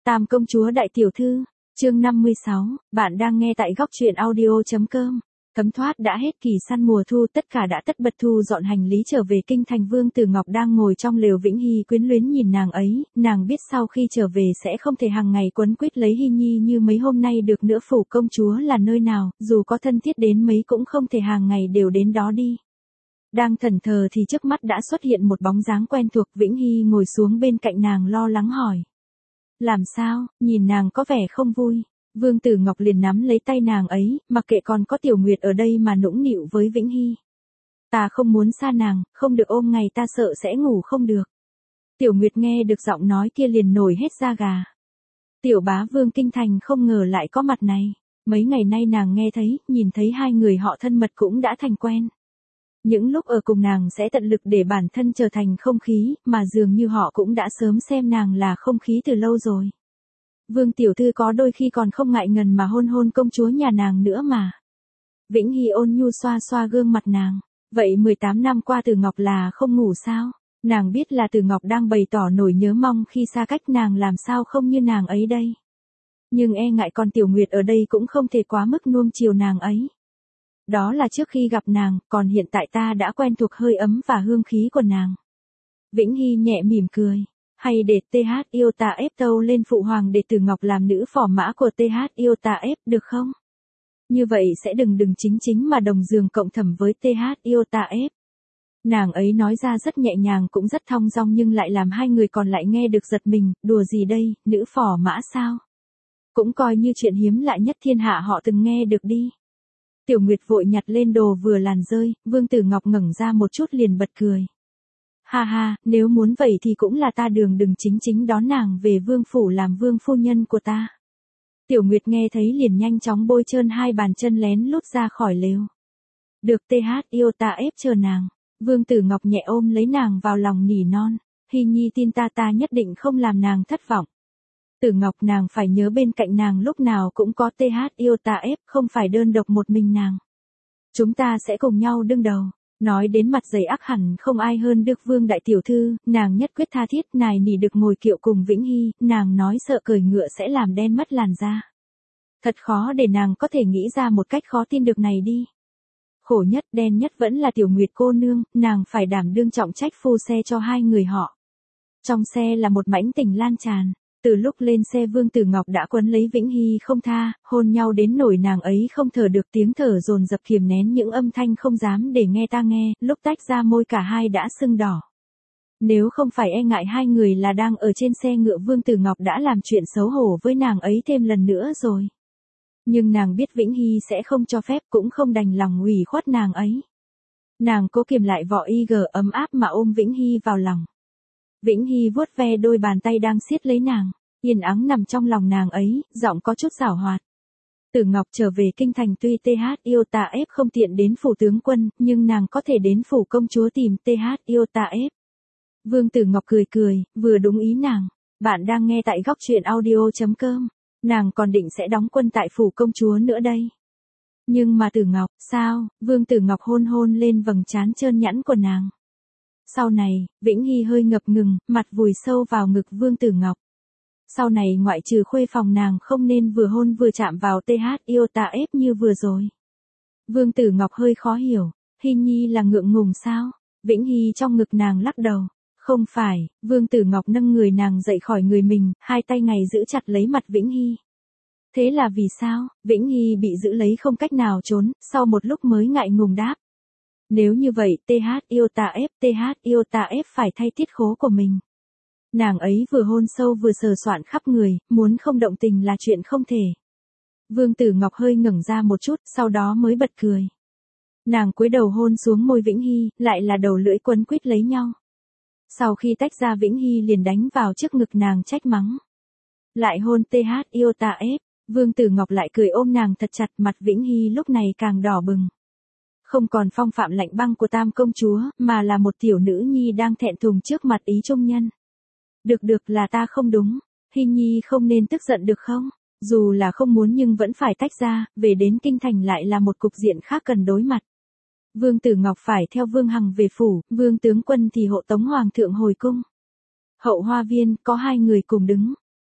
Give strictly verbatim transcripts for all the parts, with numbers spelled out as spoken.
Tam công chúa đại tiểu thư, chương năm mươi sáu, bạn đang nghe tại góc truyện audio.com. Thấm thoát đã hết kỳ săn mùa thu, tất cả đã tất bật thu dọn hành lý trở về kinh thành. Vương Tử Ngọc đang ngồi trong lều, Vĩnh Hy quyến luyến nhìn nàng ấy, nàng biết sau khi trở về sẽ không thể hàng ngày quấn quýt lấy Hy Nhi như mấy hôm nay được nữa. Phủ công chúa là nơi nào, dù có thân thiết đến mấy cũng không thể hàng ngày đều đến đó đi. Đang thẫn thờ thì trước mắt đã xuất hiện một bóng dáng quen thuộc. Vĩnh Hy ngồi xuống bên cạnh nàng lo lắng hỏi. Làm sao, nhìn nàng có vẻ không vui. Vương Tử Ngọc liền nắm lấy tay nàng ấy, mặc kệ còn có Tiểu Nguyệt ở đây mà nũng nịu với Vĩnh Hy. Ta không muốn xa nàng, không được ôm ngày ta sợ sẽ ngủ không được. Tiểu Nguyệt nghe được giọng nói kia liền nổi hết da gà. Tiểu bá vương kinh thành không ngờ lại có mặt này. Mấy ngày nay nàng nghe thấy, nhìn thấy hai người họ thân mật cũng đã thành quen. Những lúc ở cùng nàng sẽ tận lực để bản thân trở thành không khí, mà dường như họ cũng đã sớm xem nàng là không khí từ lâu rồi. Vương tiểu thư có đôi khi còn không ngại ngần mà hôn hôn công chúa nhà nàng nữa mà. Vĩnh Hy ôn nhu xoa xoa gương mặt nàng. Vậy mười tám năm qua Tử Ngọc là không ngủ sao? Nàng biết là Tử Ngọc đang bày tỏ nỗi nhớ mong khi xa cách, nàng làm sao không như nàng ấy đây. Nhưng e ngại còn Tiểu Nguyệt ở đây cũng không thể quá mức nuông chiều nàng ấy. Đó là trước khi gặp nàng, còn hiện tại ta đã quen thuộc hơi ấm và hương khí của nàng. Vĩnh Hy nhẹ mỉm cười. Hay để tê hát yêu ta ép tâu lên phụ hoàng để Tử Ngọc làm nữ phò mã của tê hát yêu ta ép được không? Như vậy sẽ đừng đừng chính chính mà đồng giường cộng thẩm với tê hát yêu ta ép. Nàng ấy nói ra rất nhẹ nhàng cũng rất thong dong nhưng lại làm hai người còn lại nghe được giật mình. Đùa gì đây, nữ phò mã sao? Cũng coi như chuyện hiếm lạ nhất thiên hạ họ từng nghe được đi. Tiểu Nguyệt vội nhặt lên đồ vừa làn rơi, Vương Tử Ngọc ngẩng ra một chút liền bật cười. Ha ha, nếu muốn vậy thì cũng là ta đường đừng chính chính đón nàng về vương phủ làm vương phu nhân của ta. Tiểu Nguyệt nghe thấy liền nhanh chóng bôi trơn hai bàn chân lén lút ra khỏi lều. Được tê hát yêu ta ép chờ nàng. Vương Tử Ngọc nhẹ ôm lấy nàng vào lòng nỉ non. Hy Nhi tin ta ta nhất định không làm nàng thất vọng. Tử Ngọc nàng phải nhớ bên cạnh nàng lúc nào cũng có tê hát yêu ta ép, không phải đơn độc một mình nàng. Chúng ta sẽ cùng nhau đương đầu. Nói đến mặt dày ác hẳn không ai hơn được Vương đại tiểu thư, nàng nhất quyết tha thiết nài nỉ được ngồi kiệu cùng Vĩnh Hy, nàng nói sợ cởi ngựa sẽ làm đen mất làn da. Thật khó để nàng có thể nghĩ ra một cách khó tin được này đi. Khổ nhất đen nhất vẫn là Tiểu Nguyệt cô nương, nàng phải đảm đương trọng trách phu xe cho hai người họ. Trong xe là một mãnh tình lan tràn. Từ lúc lên xe Vương Tử Ngọc đã quấn lấy Vĩnh Hy không tha, hôn nhau đến nỗi nàng ấy không thở được, tiếng thở dồn dập kiềm nén những âm thanh không dám để nghe ta nghe, lúc tách ra môi cả hai đã sưng đỏ. Nếu không phải e ngại hai người là đang ở trên xe ngựa, Vương Tử Ngọc đã làm chuyện xấu hổ với nàng ấy thêm lần nữa rồi. Nhưng nàng biết Vĩnh Hy sẽ không cho phép, cũng không đành lòng ủy khuất nàng ấy. Nàng cố kiềm lại vỏ y gờ ấm áp mà ôm Vĩnh Hy vào lòng. Vĩnh Hy vuốt ve đôi bàn tay đang siết lấy nàng, yên ắng nằm trong lòng nàng ấy, giọng có chút giảo hoạt. Tử Ngọc trở về kinh thành tuy tê hát yêu ta ép không tiện đến phủ tướng quân, nhưng nàng có thể đến phủ công chúa tìm tê hát yêu ta ép. Vương Tử Ngọc cười cười, vừa đúng ý nàng. Bạn đang nghe tại góc truyện audio.com. Nàng còn định sẽ đóng quân tại phủ công chúa nữa đây. Nhưng mà Tử Ngọc, sao? Vương Tử Ngọc hôn hôn lên vầng trán trơn nhẵn của nàng. Sau này, Vĩnh Hy hơi ngập ngừng, mặt vùi sâu vào ngực Vương Tử Ngọc. Sau này ngoại trừ khuê phòng nàng không nên vừa hôn vừa chạm vào tê hát yêu ta ép như vừa rồi. Vương Tử Ngọc hơi khó hiểu, Hy Nhi là ngượng ngùng sao? Vĩnh Hy trong ngực nàng lắc đầu. Không phải, Vương Tử Ngọc nâng người nàng dậy khỏi người mình, hai tay ngày giữ chặt lấy mặt Vĩnh Hy. Thế là vì sao? Vĩnh Hy bị giữ lấy không cách nào trốn, sau một lúc mới ngại ngùng đáp. Nếu như vậy tê hát yêu ta ép, tê hát yêu ta ép phải thay tiết khố của mình. Nàng ấy vừa hôn sâu vừa sờ soạn khắp người, muốn không động tình là chuyện không thể. Vương Tử Ngọc hơi ngẩng ra một chút, sau đó mới bật cười. Nàng cúi đầu hôn xuống môi Vĩnh Hy, lại là đầu lưỡi quấn quýt lấy nhau. Sau khi tách ra Vĩnh Hy liền đánh vào trước ngực nàng trách mắng. Lại hôn tê hát yêu ta ép, Vương Tử Ngọc lại cười ôm nàng thật chặt, mặt Vĩnh Hy lúc này càng đỏ bừng. Không còn phong phạm lạnh băng của Tam công chúa, mà là một tiểu nữ nhi đang thẹn thùng trước mặt ý trung nhân. Được được là ta không đúng, Hy Nhi không nên tức giận được không? Dù là không muốn nhưng vẫn phải tách ra, về đến kinh thành lại là một cục diện khác cần đối mặt. Vương Tử Ngọc phải theo Vương Hằng về phủ, Vương tướng quân thì hộ tống hoàng thượng hồi cung. Hậu hoa viên có hai người cùng đứng,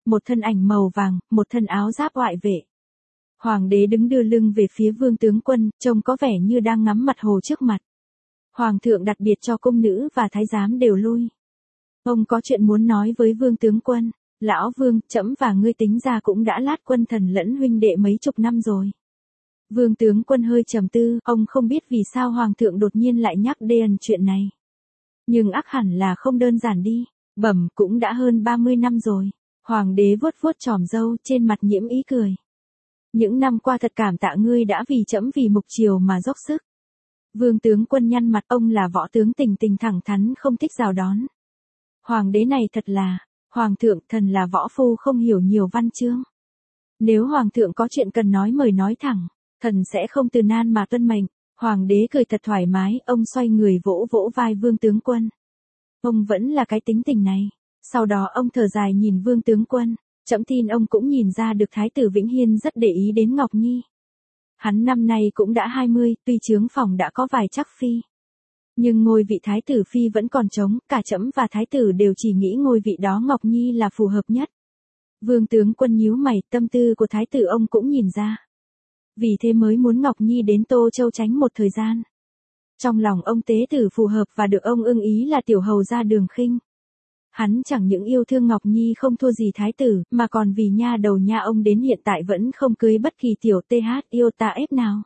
một thân ảnh màu vàng, một thân áo giáp ngoại vệ. Hoàng đế đứng đưa lưng về phía vương tướng quân, trông có vẻ như đang ngắm mặt hồ trước mặt. Hoàng thượng đặc biệt cho cung nữ và thái giám đều lui. Ông có chuyện muốn nói với vương tướng quân. Lão vương, trẫm và ngươi tính ra cũng đã lát quân thần lẫn huynh đệ mấy chục năm rồi. Vương tướng quân hơi trầm tư, ông không biết vì sao hoàng thượng đột nhiên lại nhắc đến chuyện này. Nhưng ắt hẳn là không đơn giản đi, bẩm cũng đã hơn ba mươi năm rồi. Hoàng đế vuốt vuốt chòm râu, trên mặt nhiễm ý cười. Những năm qua thật cảm tạ ngươi đã vì trẫm vì mục triều mà dốc sức. Vương tướng quân nhăn mặt, ông là võ tướng tình tình thẳng thắn không thích rào đón. Hoàng đế này thật là, hoàng thượng, thần là võ phu không hiểu nhiều văn chương. Nếu hoàng thượng có chuyện cần nói mời nói thẳng, thần sẽ không từ nan mà tuân mệnh. Hoàng đế cười thật thoải mái, ông xoay người vỗ vỗ vai vương tướng quân. Ông vẫn là cái tính tình này. Sau đó ông thở dài nhìn vương tướng quân, trẫm tin ông cũng nhìn ra được thái tử Vĩnh Hiên rất để ý đến Ngọc Nhi. Hắn năm nay cũng đã hai mươi, tuy chướng phòng đã có vài chắc phi. Nhưng ngôi vị thái tử phi vẫn còn trống, cả trẫm và thái tử đều chỉ nghĩ ngôi vị đó Ngọc Nhi là phù hợp nhất. Vương tướng quân nhíu mày, tâm tư của thái tử ông cũng nhìn ra. Vì thế mới muốn Ngọc Nhi đến Tô Châu tránh một thời gian. Trong lòng ông tế tử phù hợp và được ông ưng ý là tiểu hầu gia Đường Khinh. Hắn chẳng những yêu thương Ngọc Nhi không thua gì thái tử, mà còn vì nha đầu nha ông đến hiện tại vẫn không cưới bất kỳ tiểu th yêu ta ép nào.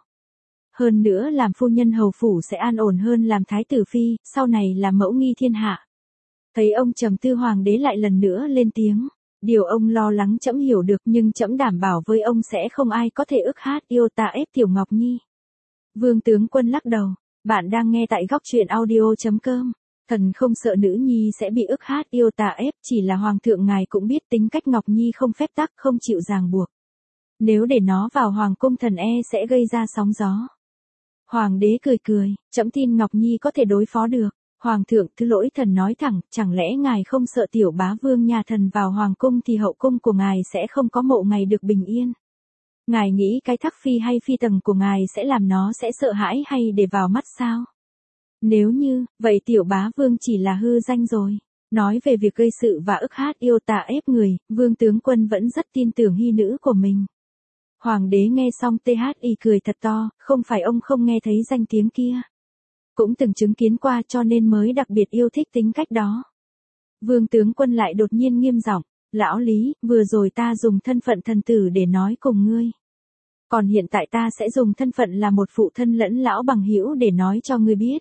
Hơn nữa làm phu nhân hầu phủ sẽ an ổn hơn làm thái tử phi, sau này làm mẫu nghi thiên hạ. Thấy ông trầm tư, hoàng đế lại lần nữa lên tiếng. Điều ông lo lắng trẫm hiểu được, nhưng trẫm đảm bảo với ông sẽ không ai có thể ức hát yêu ta ép tiểu Ngọc Nhi. Vương tướng quân lắc đầu. Bạn đang nghe tại góc truyện audio chấm com. Thần không sợ nữ nhi sẽ bị ức hát yêu ta ép, chỉ là hoàng thượng ngài cũng biết tính cách Ngọc Nhi không phép tắc, không chịu ràng buộc. Nếu để nó vào hoàng cung thần e sẽ gây ra sóng gió. Hoàng đế cười cười, trẫm tin Ngọc Nhi có thể đối phó được. Hoàng thượng, thứ lỗi thần nói thẳng, chẳng lẽ ngài không sợ tiểu bá vương nhà thần vào hoàng cung thì hậu cung của ngài sẽ không có mộ ngày được bình yên? Ngài nghĩ cái thắc phi hay phi tầng của ngài sẽ làm nó sẽ sợ hãi hay để vào mắt sao? Nếu như, vậy tiểu bá vương chỉ là hư danh rồi. Nói về việc gây sự và ức hát yêu tà ép người, vương tướng quân vẫn rất tin tưởng hy nữ của mình. Hoàng đế nghe xong thi cười thật to, không phải ông không nghe thấy danh tiếng kia. Cũng từng chứng kiến qua cho nên mới đặc biệt yêu thích tính cách đó. Vương tướng quân lại đột nhiên nghiêm giọng, lão Lý, vừa rồi ta dùng thân phận thần tử để nói cùng ngươi. Còn hiện tại ta sẽ dùng thân phận là một phụ thân lẫn lão bằng hữu để nói cho ngươi biết.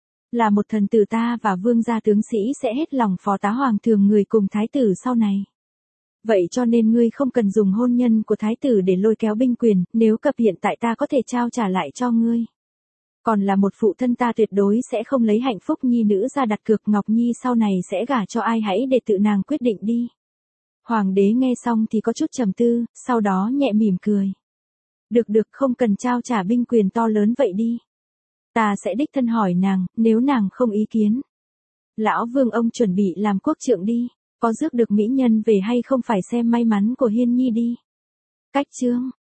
Là một thần tử ta và vương gia tướng sĩ sẽ hết lòng phó tá hoàng thường người cùng thái tử sau này. Vậy cho nên ngươi không cần dùng hôn nhân của thái tử để lôi kéo binh quyền, nếu cập hiện tại ta có thể trao trả lại cho ngươi. Còn là một phụ thân ta tuyệt đối sẽ không lấy hạnh phúc nhi nữ ra đặt cược, Ngọc Nhi sau này sẽ gả cho ai hãy để tự nàng quyết định đi. Hoàng đế nghe xong thì có chút trầm tư, sau đó nhẹ mỉm cười. Được được, không cần trao trả binh quyền to lớn vậy đi. Ta sẽ đích thân hỏi nàng, nếu nàng không ý kiến. Lão vương ông chuẩn bị làm quốc trượng đi, có rước được mỹ nhân về hay không phải xem may mắn của Hiên Nhi đi. Cách chương